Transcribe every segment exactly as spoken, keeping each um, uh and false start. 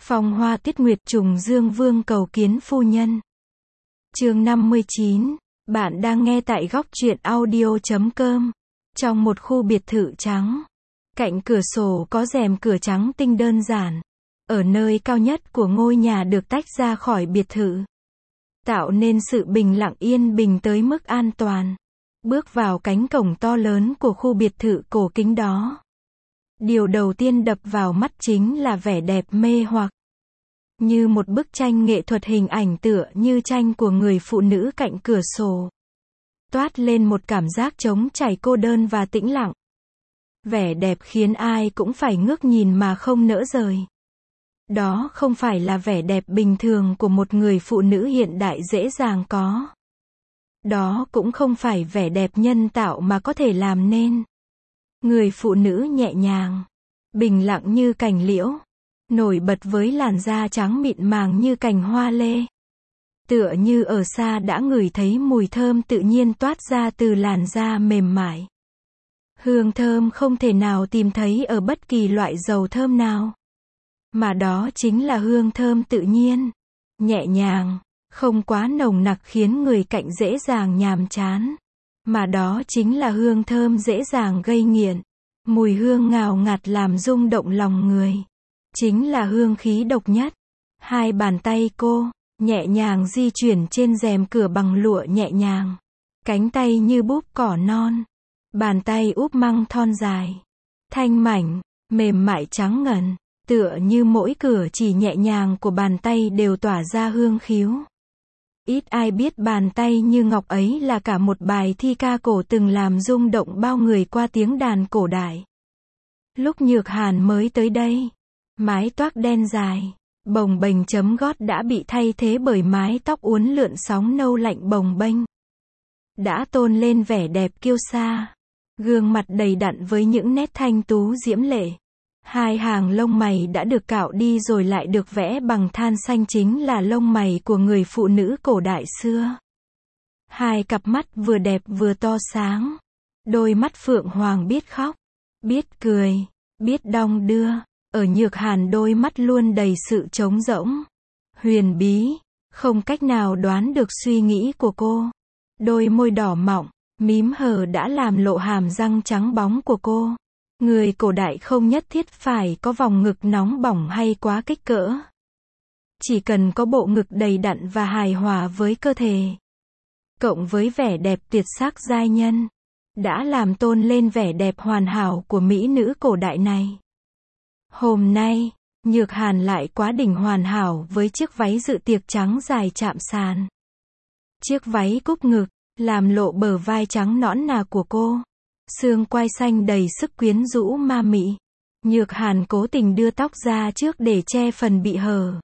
Phong hoa tuyết nguyệt trùng dương vương cầu kiến phu nhân. Chương năm mươi chín. Bạn đang nghe tại góc truyện audio chấm com. Trong một khu biệt thự trắng, cạnh cửa sổ có rèm cửa trắng tinh đơn giản. Ở nơi cao nhất của ngôi nhà được tách ra khỏi biệt thự, tạo nên sự bình lặng yên bình tới mức an toàn. Bước vào cánh cổng to lớn của khu biệt thự cổ kính đó, điều đầu tiên đập vào mắt chính là vẻ đẹp mê hoặc. Như một bức tranh nghệ thuật hình ảnh tựa như tranh của người phụ nữ cạnh cửa sổ. Toát lên một cảm giác trống trải cô đơn và tĩnh lặng. Vẻ đẹp khiến ai cũng phải ngước nhìn mà không nỡ rời. Đó không phải là vẻ đẹp bình thường của một người phụ nữ hiện đại dễ dàng có. Đó cũng không phải vẻ đẹp nhân tạo mà có thể làm nên. Người phụ nữ nhẹ nhàng, bình lặng như cành liễu, nổi bật với làn da trắng mịn màng như cành hoa lê. Tựa như ở xa đã ngửi thấy mùi thơm tự nhiên toát ra từ làn da mềm mại. Hương thơm không thể nào tìm thấy ở bất kỳ loại dầu thơm nào. Mà đó chính là hương thơm tự nhiên, nhẹ nhàng, không quá nồng nặc khiến người cạnh dễ dàng nhàm chán. Mà đó chính là hương thơm dễ dàng gây nghiện. Mùi hương ngào ngạt làm rung động lòng người. Chính là hương khí độc nhất. Hai bàn tay cô, nhẹ nhàng di chuyển trên rèm cửa bằng lụa nhẹ nhàng. Cánh tay như búp cỏ non. Bàn tay úp măng thon dài. Thanh mảnh, mềm mại trắng ngần. Tựa như mỗi cử chỉ nhẹ nhàng của bàn tay đều tỏa ra hương khiếu. Ít ai biết bàn tay như ngọc ấy là cả một bài thi ca cổ từng làm rung động bao người qua tiếng đàn cổ đại. Lúc Nhược Hàn mới tới đây, mái toác đen dài, bồng bềnh chấm gót đã bị thay thế bởi mái tóc uốn lượn sóng nâu lạnh bồng bênh. Đã tôn lên vẻ đẹp kiêu sa. Gương mặt đầy đặn với những nét thanh tú diễm lệ. Hai hàng lông mày đã được cạo đi rồi lại được vẽ bằng than xanh chính là lông mày của người phụ nữ cổ đại xưa. Hai cặp mắt vừa đẹp vừa to sáng. Đôi mắt phượng hoàng biết khóc, biết cười, biết đong đưa. Ở Nhược Hàn đôi mắt luôn đầy sự trống rỗng, huyền bí, không cách nào đoán được suy nghĩ của cô. Đôi môi đỏ mọng, mím hờ đã làm lộ hàm răng trắng bóng của cô. Người cổ đại không nhất thiết phải có vòng ngực nóng bỏng hay quá kích cỡ. Chỉ cần có bộ ngực đầy đặn và hài hòa với cơ thể, cộng với vẻ đẹp tuyệt sắc giai nhân, đã làm tôn lên vẻ đẹp hoàn hảo của mỹ nữ cổ đại này. Hôm nay, Nhược Hàn lại quá đỉnh hoàn hảo với chiếc váy dự tiệc trắng dài chạm sàn. Chiếc váy cúp ngực, làm lộ bờ vai trắng nõn nà của cô. Xương quai xanh đầy sức quyến rũ ma mị. Nhược Hàn cố tình đưa tóc ra trước để che phần bị hở.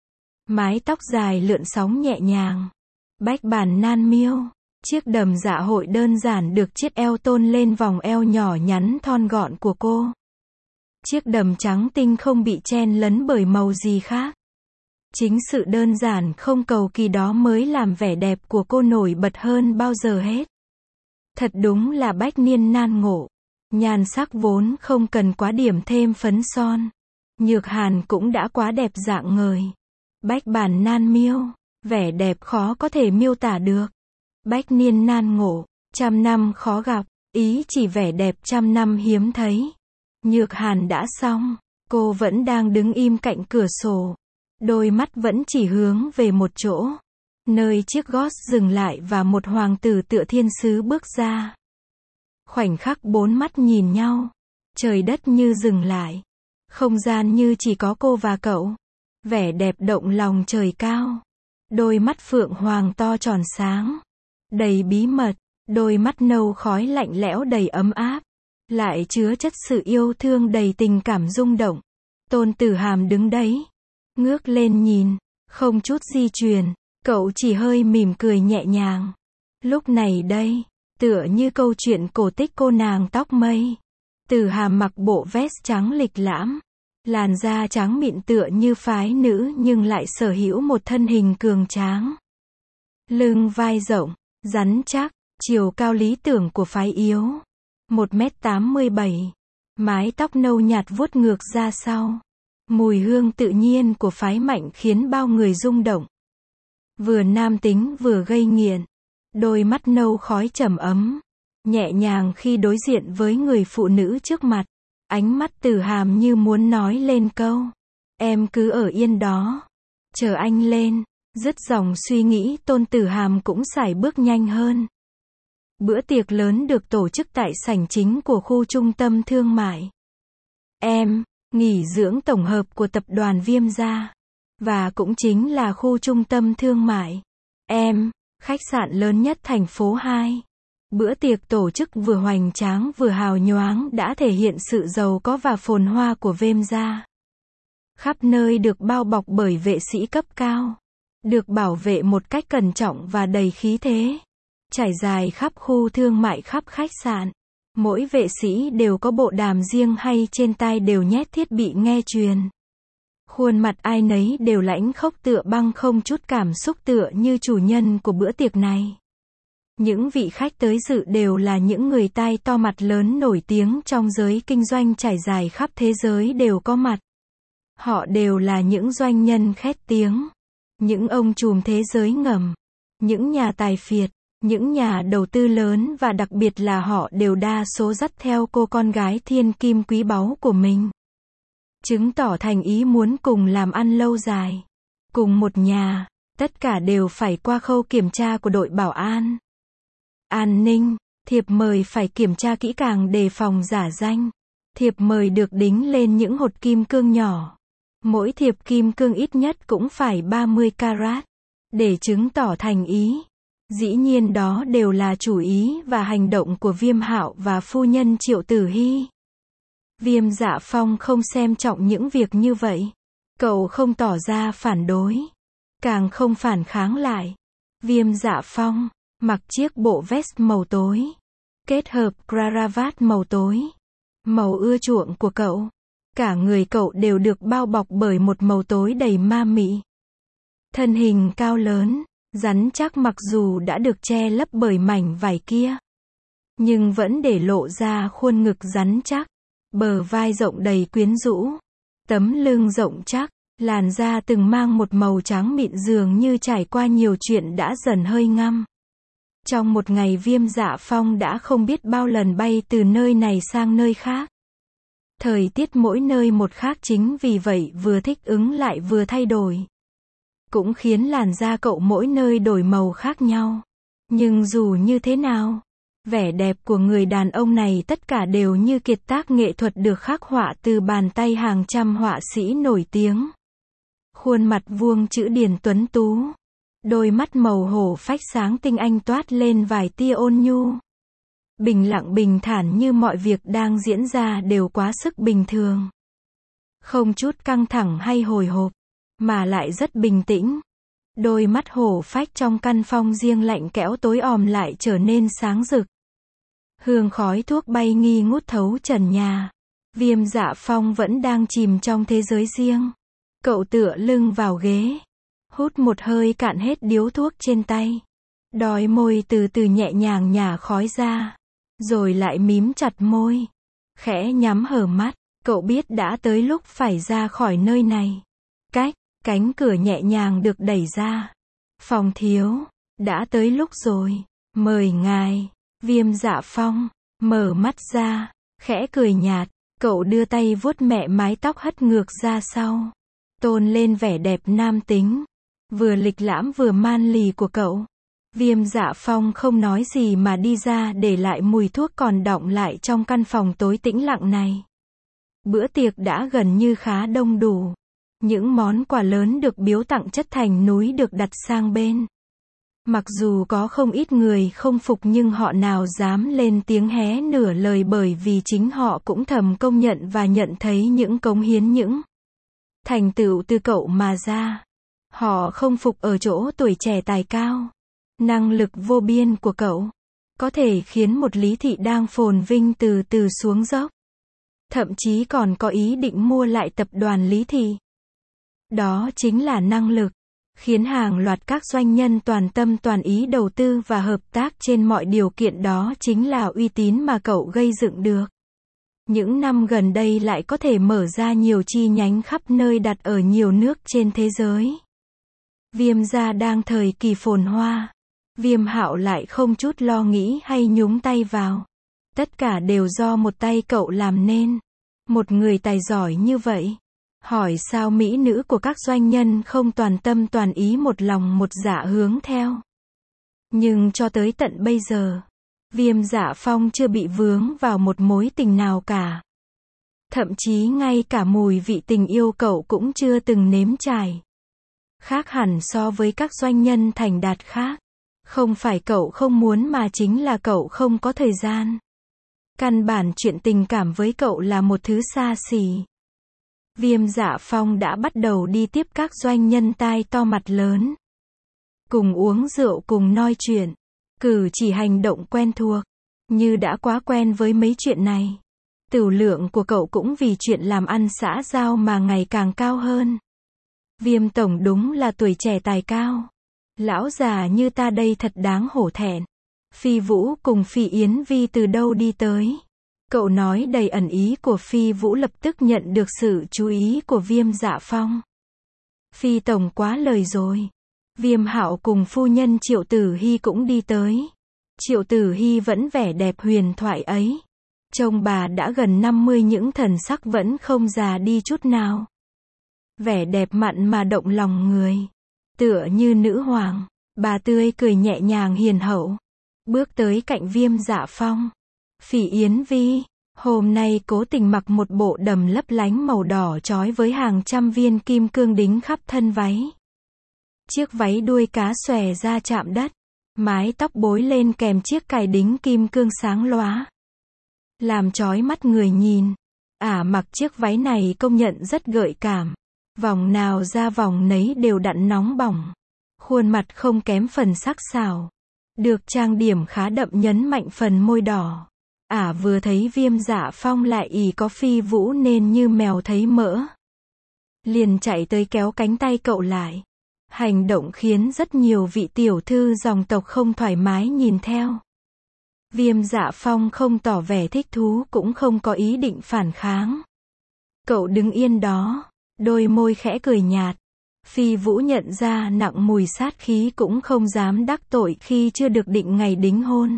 Mái tóc dài lượn sóng nhẹ nhàng. Bách bản nan miêu. Chiếc đầm dạ hội đơn giản được chiếc eo tôn lên vòng eo nhỏ nhắn thon gọn của cô. Chiếc đầm trắng tinh không bị chen lấn bởi màu gì khác. Chính sự đơn giản không cầu kỳ đó mới làm vẻ đẹp của cô nổi bật hơn bao giờ hết. Thật đúng là bách niên nan ngộ. Nhan sắc vốn không cần quá điểm thêm phấn son. Nhược Hàn cũng đã quá đẹp dạng ngời. Bách bản nan miêu. Vẻ đẹp khó có thể miêu tả được. Bách niên nan ngộ. Trăm năm khó gặp. Ý chỉ vẻ đẹp trăm năm hiếm thấy. Nhược Hàn đã xong. Cô vẫn đang đứng im cạnh cửa sổ. Đôi mắt vẫn chỉ hướng về một chỗ. Nơi chiếc gót dừng lại và một hoàng tử tựa thiên sứ bước ra. Khoảnh khắc bốn mắt nhìn nhau. Trời đất như dừng lại. Không gian như chỉ có cô và cậu. Vẻ đẹp động lòng trời cao. Đôi mắt phượng hoàng to tròn sáng. Đầy bí mật. Đôi mắt nâu khói lạnh lẽo đầy ấm áp. Lại chứa chất sự yêu thương đầy tình cảm rung động. Tôn Tử Hàm đứng đấy. Ngước lên nhìn. Không chút di chuyển. Cậu chỉ hơi mỉm cười nhẹ nhàng. Lúc này đây, tựa như câu chuyện cổ tích cô nàng tóc mây. Tử Hàm mặc bộ vest trắng lịch lãm. Làn da trắng mịn tựa như phái nữ nhưng lại sở hữu một thân hình cường tráng. Lưng vai rộng, rắn chắc, chiều cao lý tưởng của phái yếu. một mét tám mươi bảy. Mái tóc nâu nhạt vuốt ngược ra sau. Mùi hương tự nhiên của phái Mạnh khiến bao người rung động. Vừa nam tính vừa gây nghiện. Đôi mắt nâu khói trầm ấm. Nhẹ nhàng khi đối diện với người phụ nữ trước mặt. Ánh mắt Tử Hàm như muốn nói lên câu. Em cứ ở yên đó. Chờ anh lên. Dứt dòng suy nghĩ, Tôn Tử Hàm cũng sải bước nhanh hơn. Bữa tiệc lớn được tổ chức tại sảnh chính của khu trung tâm thương mại. Em, nghỉ dưỡng tổng hợp của tập đoàn Viêm gia. Và cũng chính là khu trung tâm thương mại. Em, khách sạn lớn nhất thành phố hai. Bữa tiệc tổ chức vừa hoành tráng vừa hào nhoáng đã thể hiện sự giàu có và phồn hoa của Viêm gia. Khắp nơi được bao bọc bởi vệ sĩ cấp cao. Được bảo vệ một cách cẩn trọng và đầy khí thế. Trải dài khắp khu thương mại khắp khách sạn. Mỗi vệ sĩ đều có bộ đàm riêng hay trên tai đều nhét thiết bị nghe truyền. Khuôn mặt ai nấy đều lãnh khốc tựa băng, không chút cảm xúc, tựa như chủ nhân của bữa tiệc này. Những vị khách tới dự đều là những người tai to mặt lớn nổi tiếng trong giới kinh doanh trải dài khắp thế giới đều có mặt. Họ đều là những doanh nhân khét tiếng. Những ông trùm thế giới ngầm. Những nhà tài phiệt. Những nhà đầu tư lớn, và đặc biệt là họ đều đa số dắt theo cô con gái thiên kim quý báu của mình. Chứng tỏ thành ý muốn cùng làm ăn lâu dài. Cùng một nhà, tất cả đều phải qua khâu kiểm tra của đội bảo an. An ninh, thiệp mời phải kiểm tra kỹ càng đề phòng giả danh. Thiệp mời được đính lên những hột kim cương nhỏ. Mỗi thiệp kim cương ít nhất cũng phải ba mươi carat. Để chứng tỏ thành ý. Dĩ nhiên đó đều là chủ ý và hành động của Viêm Hạo và phu nhân Triệu Tử Hy. Viêm Dạ Phong không xem trọng những việc như vậy. Cậu không tỏ ra phản đối. Càng không phản kháng lại. Viêm Dạ Phong mặc chiếc bộ vest màu tối. Kết hợp cravat màu tối. Màu ưa chuộng của cậu. Cả người cậu đều được bao bọc bởi một màu tối đầy ma mị. Thân hình cao lớn, rắn chắc mặc dù đã được che lấp bởi mảnh vải kia. Nhưng vẫn để lộ ra khuôn ngực rắn chắc. Bờ vai rộng đầy quyến rũ. Tấm lưng rộng chắc. Làn da từng mang một màu trắng mịn dường như trải qua nhiều chuyện đã dần hơi ngăm. Trong một ngày Viêm Dạ Phong đã không biết bao lần bay từ nơi này sang nơi khác. Thời tiết mỗi nơi một khác, chính vì vậy vừa thích ứng lại vừa thay đổi. Cũng khiến làn da cậu mỗi nơi đổi màu khác nhau. Nhưng dù như thế nào, vẻ đẹp của người đàn ông này tất cả đều như kiệt tác nghệ thuật được khắc họa từ bàn tay hàng trăm họa sĩ nổi tiếng. Khuôn mặt vuông chữ điển tuấn tú. Đôi mắt màu hổ phách sáng tinh anh toát lên vài tia ôn nhu. Bình lặng bình thản như mọi việc đang diễn ra đều quá sức bình thường. Không chút căng thẳng hay hồi hộp, mà lại rất bình tĩnh. Đôi mắt hổ phách trong căn phòng riêng lạnh kẽo tối om lại trở nên sáng rực. Hương khói thuốc bay nghi ngút thấu trần nhà. Viêm Dạ Phong vẫn đang chìm trong thế giới riêng. Cậu tựa lưng vào ghế. Hút một hơi cạn hết điếu thuốc trên tay. Đói môi từ từ nhẹ nhàng nhả khói ra. Rồi lại mím chặt môi. Khẽ nhắm hờ mắt. Cậu biết đã tới lúc phải ra khỏi nơi này. Cách, cánh cửa nhẹ nhàng được đẩy ra. Phòng thiếu, đã tới lúc rồi. Mời ngài. Viêm Dạ Phong mở mắt ra, khẽ cười nhạt. Cậu đưa tay vuốt mẹ mái tóc hất ngược ra sau. Tôn lên vẻ đẹp nam tính. Vừa lịch lãm vừa man lì của cậu. Viêm Dạ Phong không nói gì mà đi ra, để lại mùi thuốc còn đọng lại trong căn phòng tối tĩnh lặng này. Bữa tiệc đã gần như khá đông đủ. Những món quà lớn được biếu tặng chất thành núi được đặt sang bên. Mặc dù có không ít người không phục nhưng họ nào dám lên tiếng hé nửa lời, bởi vì chính họ cũng thầm công nhận và nhận thấy những cống hiến, những thành tựu từ cậu mà ra. Họ không phục ở chỗ tuổi trẻ tài cao. Năng lực vô biên của cậu có thể khiến một Lý Thị đang phồn vinh từ từ xuống dốc. Thậm chí còn có ý định mua lại tập đoàn Lý Thị. Đó chính là năng lực khiến hàng loạt các doanh nhân toàn tâm toàn ý đầu tư và hợp tác trên mọi điều kiện. Đó chính là uy tín mà cậu gây dựng được. Những năm gần đây lại có thể mở ra nhiều chi nhánh khắp nơi đặt ở nhiều nước trên thế giới. Viêm gia đang thời kỳ phồn hoa. Viêm Hạo lại không chút lo nghĩ hay nhúng tay vào. Tất cả đều do một tay cậu làm nên. Một người tài giỏi như vậy. Hỏi sao mỹ nữ của các doanh nhân không toàn tâm toàn ý một lòng một dạ hướng theo. Nhưng cho tới tận bây giờ, Viêm Dạ Phong chưa bị vướng vào một mối tình nào cả. Thậm chí ngay cả mùi vị tình yêu cậu cũng chưa từng nếm trải. Khác hẳn so với các doanh nhân thành đạt khác. Không phải cậu không muốn mà chính là cậu không có thời gian. Căn bản chuyện tình cảm với cậu là một thứ xa xỉ. Viêm Dạ Phong đã bắt đầu đi tiếp các doanh nhân tai to mặt lớn. Cùng uống rượu cùng nói chuyện. Cử chỉ hành động quen thuộc. Như đã quá quen với mấy chuyện này. Tửu lượng của cậu cũng vì chuyện làm ăn xã giao mà ngày càng cao hơn. Viêm tổng đúng là tuổi trẻ tài cao. Lão già như ta đây thật đáng hổ thẹn. Phi Vũ cùng Phi Yến Vi từ đâu đi tới? Cậu nói đầy ẩn ý của Phi Vũ lập tức nhận được sự chú ý của Viêm Dạ Phong. Phi tổng quá lời rồi. Viêm Hạo cùng phu nhân Triệu Tử Hy cũng đi tới. Triệu Tử Hy vẫn vẻ đẹp huyền thoại ấy. Trông bà đã gần năm mươi những thần sắc vẫn không già đi chút nào. Vẻ đẹp mặn mà động lòng người. Tựa như nữ hoàng. Bà tươi cười nhẹ nhàng hiền hậu. Bước tới cạnh Viêm Dạ Phong. Phỉ Yến Vi, hôm nay cố tình mặc một bộ đầm lấp lánh màu đỏ chói với hàng trăm viên kim cương đính khắp thân váy. Chiếc váy đuôi cá xòe ra chạm đất. Mái tóc bối lên kèm chiếc cài đính kim cương sáng lóa. Làm chói mắt người nhìn. Ả mặc chiếc váy này công nhận rất gợi cảm. Vòng nào ra vòng nấy đều đặn nóng bỏng. Khuôn mặt không kém phần sắc sảo. Được trang điểm khá đậm nhấn mạnh phần môi đỏ. Ả vừa thấy Viêm Dạ Phong lại ỷ có Phi Vũ nên như mèo thấy mỡ. Liền chạy tới kéo cánh tay cậu lại. Hành động khiến rất nhiều vị tiểu thư dòng tộc không thoải mái nhìn theo. Viêm Dạ Phong không tỏ vẻ thích thú cũng không có ý định phản kháng. Cậu đứng yên đó, đôi môi khẽ cười nhạt. Phi Vũ nhận ra nặng mùi sát khí cũng không dám đắc tội khi chưa được định ngày đính hôn.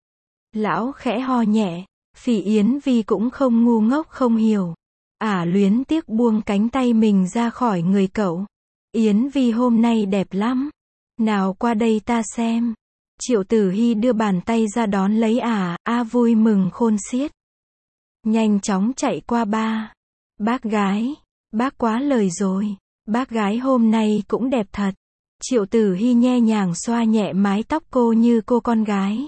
Lão khẽ ho nhẹ, Phỉ Yến Vi cũng không ngu ngốc không hiểu. Ả luyến tiếc buông cánh tay mình ra khỏi người cậu. Yến Vi hôm nay đẹp lắm. Nào qua đây ta xem. Triệu Tử Hy đưa bàn tay ra đón lấy Ả, a vui mừng khôn xiết. Nhanh chóng chạy qua ba. Bác gái, bác quá lời rồi. Bác gái hôm nay cũng đẹp thật. Triệu Tử Hy nhẹ nhàng xoa nhẹ mái tóc cô như cô con gái.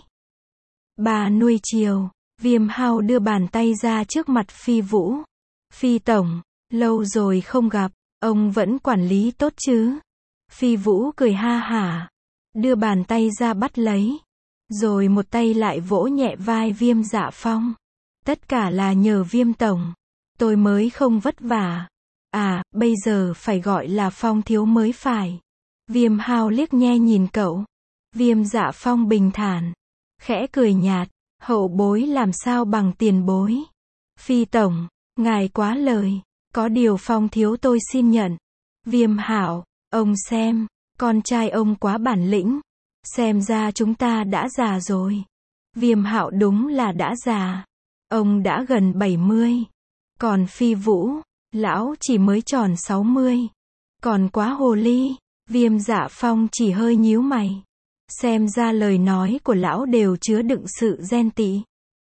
Bà nuôi chiều. Viêm Hạo đưa bàn tay ra trước mặt Phi Vũ. Phi tổng, lâu rồi không gặp, ông vẫn quản lý tốt chứ? Phi Vũ cười ha hả. Đưa bàn tay ra bắt lấy. Rồi một tay lại vỗ nhẹ vai Viêm Dạ Phong. Tất cả là nhờ Viêm tổng. Tôi mới không vất vả. À, bây giờ phải gọi là Phong thiếu mới phải. Viêm Hạo liếc nhe nhìn cậu. Viêm Dạ Phong bình thản. Khẽ cười nhạt. Hậu bối làm sao bằng tiền bối. Phi tổng, ngài quá lời. Có điều Phong thiếu tôi xin nhận. Viêm Hạo, ông xem. Con trai ông quá bản lĩnh. Xem ra chúng ta đã già rồi. Viêm Hạo đúng là đã già. Ông đã gần bảy mươi. Còn Phi Vũ, lão chỉ mới tròn sáu mươi. Còn quá hồ ly. Viêm Dạ Phong chỉ hơi nhíu mày. Xem ra lời nói của lão đều chứa đựng sự ghen tị.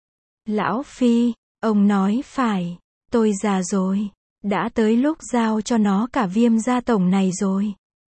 Lão Phi, ông nói phải. Tôi già rồi. Đã tới lúc giao cho nó cả Viêm gia tổng này rồi.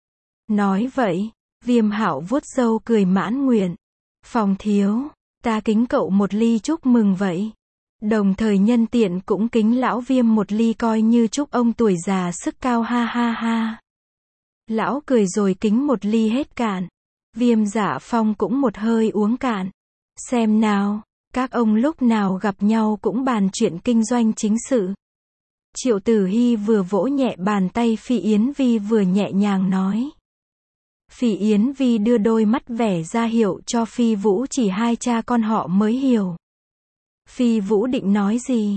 Nói vậy, Viêm Hạo vuốt râu cười mãn nguyện. Phong thiếu, ta kính cậu một ly chúc mừng vậy. Đồng thời nhân tiện cũng kính lão Viêm một ly coi như chúc ông tuổi già sức cao ha ha ha. Lão cười rồi kính một ly hết cạn. Viêm Dạ Phong cũng một hơi uống cạn. Xem nào, các ông lúc nào gặp nhau cũng bàn chuyện kinh doanh chính sự. Triệu Tử Hy vừa vỗ nhẹ bàn tay Phỉ Yến Vi vừa nhẹ nhàng nói. Phỉ Yến Vi đưa đôi mắt vẻ ra hiệu cho Phi Vũ chỉ hai cha con họ mới hiểu. Phi Vũ định nói gì?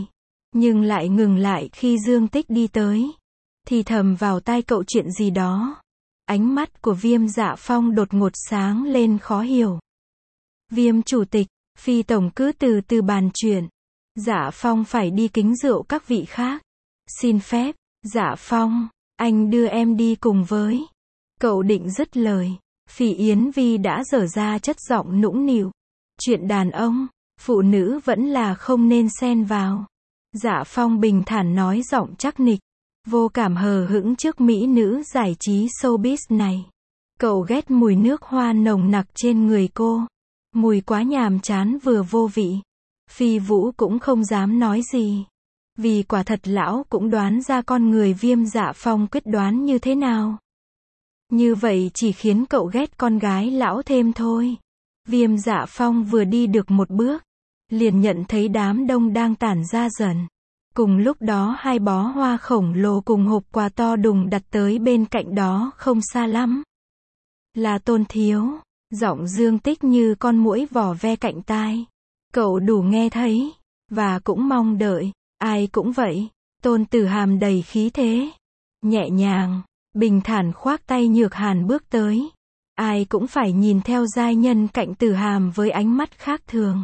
Nhưng lại ngừng lại khi Dương Tích đi tới. Thì thầm vào tai cậu chuyện gì đó. Ánh mắt của Viêm Dạ Phong đột ngột sáng lên khó hiểu. Viêm chủ tịch, Phi tổng cứ từ từ bàn chuyện. Dạ Phong phải đi kính rượu các vị khác. Xin phép, Dạ Phong, anh đưa em đi cùng với. Cậu định dứt lời. Phỉ Yến Vi đã dở ra chất giọng nũng nịu. Chuyện đàn ông, phụ nữ vẫn là không nên xen vào. Dạ Phong bình thản nói giọng chắc nịch. Vô cảm hờ hững trước mỹ nữ giải trí showbiz này. Cậu ghét mùi nước hoa nồng nặc trên người cô. Mùi quá nhàm chán vừa vô vị. Phi Vũ cũng không dám nói gì. Vì quả thật lão cũng đoán ra con người Viêm Dạ Phong quyết đoán như thế nào. Như vậy chỉ khiến cậu ghét con gái lão thêm thôi. Viêm Dạ Phong vừa đi được một bước. Liền nhận thấy đám đông đang tản ra dần. Cùng lúc đó hai bó hoa khổng lồ cùng hộp quà to đùng đặt tới bên cạnh đó không xa lắm. Là Tôn Thiếu. Giọng Dương Tích như con muỗi vò ve cạnh tai. Cậu đủ nghe thấy. Và cũng mong đợi. Ai cũng vậy. Tôn Tử Hàm đầy khí thế. Nhẹ nhàng. Bình thản khoác tay Nhược Hàn bước tới. Ai cũng phải nhìn theo giai nhân cạnh Tử Hàm với ánh mắt khác thường.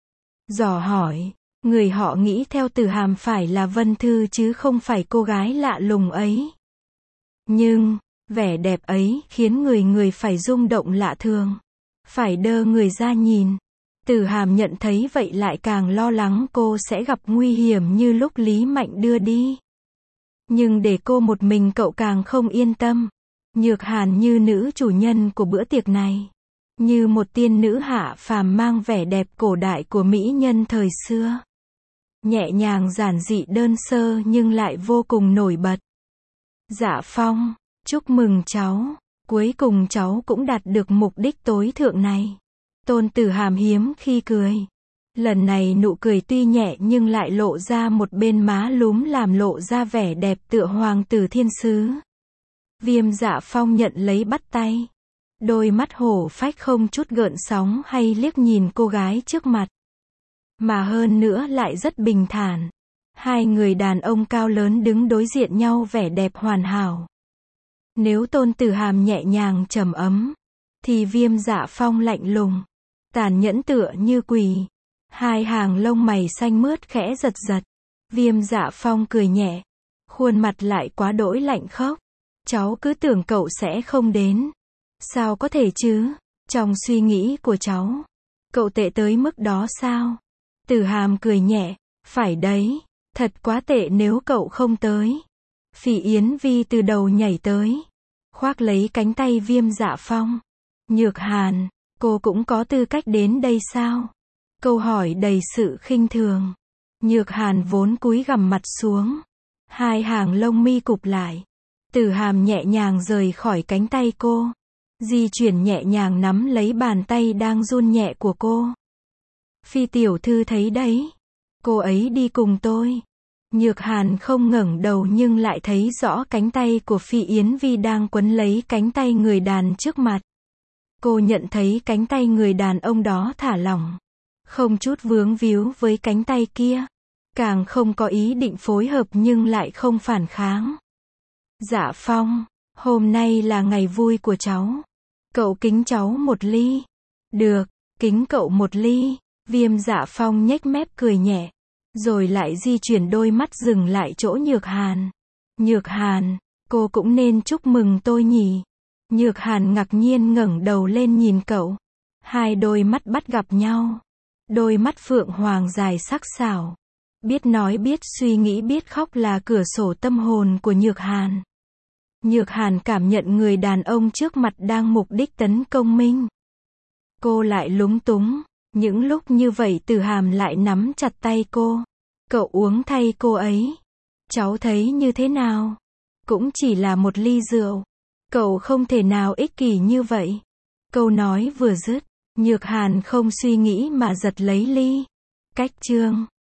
Dò hỏi. Người họ nghĩ theo Tử Hàm phải là Vân Thư chứ không phải cô gái lạ lùng ấy. Nhưng, vẻ đẹp ấy khiến người người phải rung động lạ thường. Phải đơ người ra nhìn. Tử Hàm nhận thấy vậy lại càng lo lắng cô sẽ gặp nguy hiểm như lúc Lý Mạnh đưa đi. Nhưng để cô một mình cậu càng không yên tâm. Nhược Hàn như nữ chủ nhân của bữa tiệc này. Như một tiên nữ hạ phàm mang vẻ đẹp cổ đại của mỹ nhân thời xưa. Nhẹ nhàng giản dị đơn sơ nhưng lại vô cùng nổi bật. Dạ Phong, chúc mừng cháu. Cuối cùng cháu cũng đạt được mục đích tối thượng này. Tôn Tử Hàm hiếm khi cười. Lần này nụ cười tuy nhẹ nhưng lại lộ ra một bên má lúm làm lộ ra vẻ đẹp tựa hoàng tử thiên sứ. Viêm Dạ Phong nhận lấy bắt tay. Đôi mắt hổ phách không chút gợn sóng hay liếc nhìn cô gái trước mặt. Mà hơn nữa lại rất bình thản. Hai người đàn ông cao lớn đứng đối diện nhau vẻ đẹp hoàn hảo. Nếu Tôn Tử Hàm nhẹ nhàng trầm ấm, thì Viêm Dạ Phong lạnh lùng, tàn nhẫn tựa như quỷ. Hai hàng lông mày xanh mướt khẽ giật giật. Viêm Dạ Phong cười nhẹ, khuôn mặt lại quá đỗi lạnh khốc. Cháu cứ tưởng cậu sẽ không đến. Sao có thể chứ? Trong suy nghĩ của cháu, cậu tệ tới mức đó sao? Tử Hàm cười nhẹ, phải đấy, thật quá tệ nếu cậu không tới. Phỉ Yến Vi từ đầu nhảy tới, khoác lấy cánh tay Viêm Dạ Phong. Nhược Hàn, cô cũng có tư cách đến đây sao? Câu hỏi đầy sự khinh thường. Nhược Hàn vốn cúi gằm mặt xuống, hai hàng lông mi cụp lại. Tử Hàm nhẹ nhàng rời khỏi cánh tay cô, di chuyển nhẹ nhàng nắm lấy bàn tay đang run nhẹ của cô. Phi tiểu thư thấy đấy, cô ấy đi cùng tôi. Nhược Hàn không ngẩng đầu nhưng lại thấy rõ cánh tay của Phi Yến Vi đang quấn lấy cánh tay người đàn trước mặt. Cô nhận thấy cánh tay người đàn ông đó thả lỏng, không chút vướng víu với cánh tay kia, càng không có ý định phối hợp nhưng lại không phản kháng. Dạ Phong, hôm nay là ngày vui của cháu. Cậu kính cháu một ly. Được, kính cậu một ly. Viêm Dạ Phong nhếch mép cười nhẹ, rồi lại di chuyển đôi mắt dừng lại chỗ Nhược Hàn. Nhược Hàn, cô cũng nên chúc mừng tôi nhỉ? Nhược Hàn ngạc nhiên ngẩng đầu lên nhìn cậu. Hai đôi mắt bắt gặp nhau. Đôi mắt phượng hoàng dài sắc sảo. Biết nói biết suy nghĩ biết khóc là cửa sổ tâm hồn của Nhược Hàn. Nhược Hàn cảm nhận người đàn ông trước mặt đang mục đích tấn công mình. Cô lại lúng túng. Những lúc như vậy Tử Hàm lại nắm chặt tay cô. Cậu uống thay cô ấy. Cháu thấy như thế nào? Cũng chỉ là một ly rượu. Cậu không thể nào ích kỷ như vậy. Câu nói vừa dứt, Nhược Hàn không suy nghĩ mà giật lấy ly. Cách chương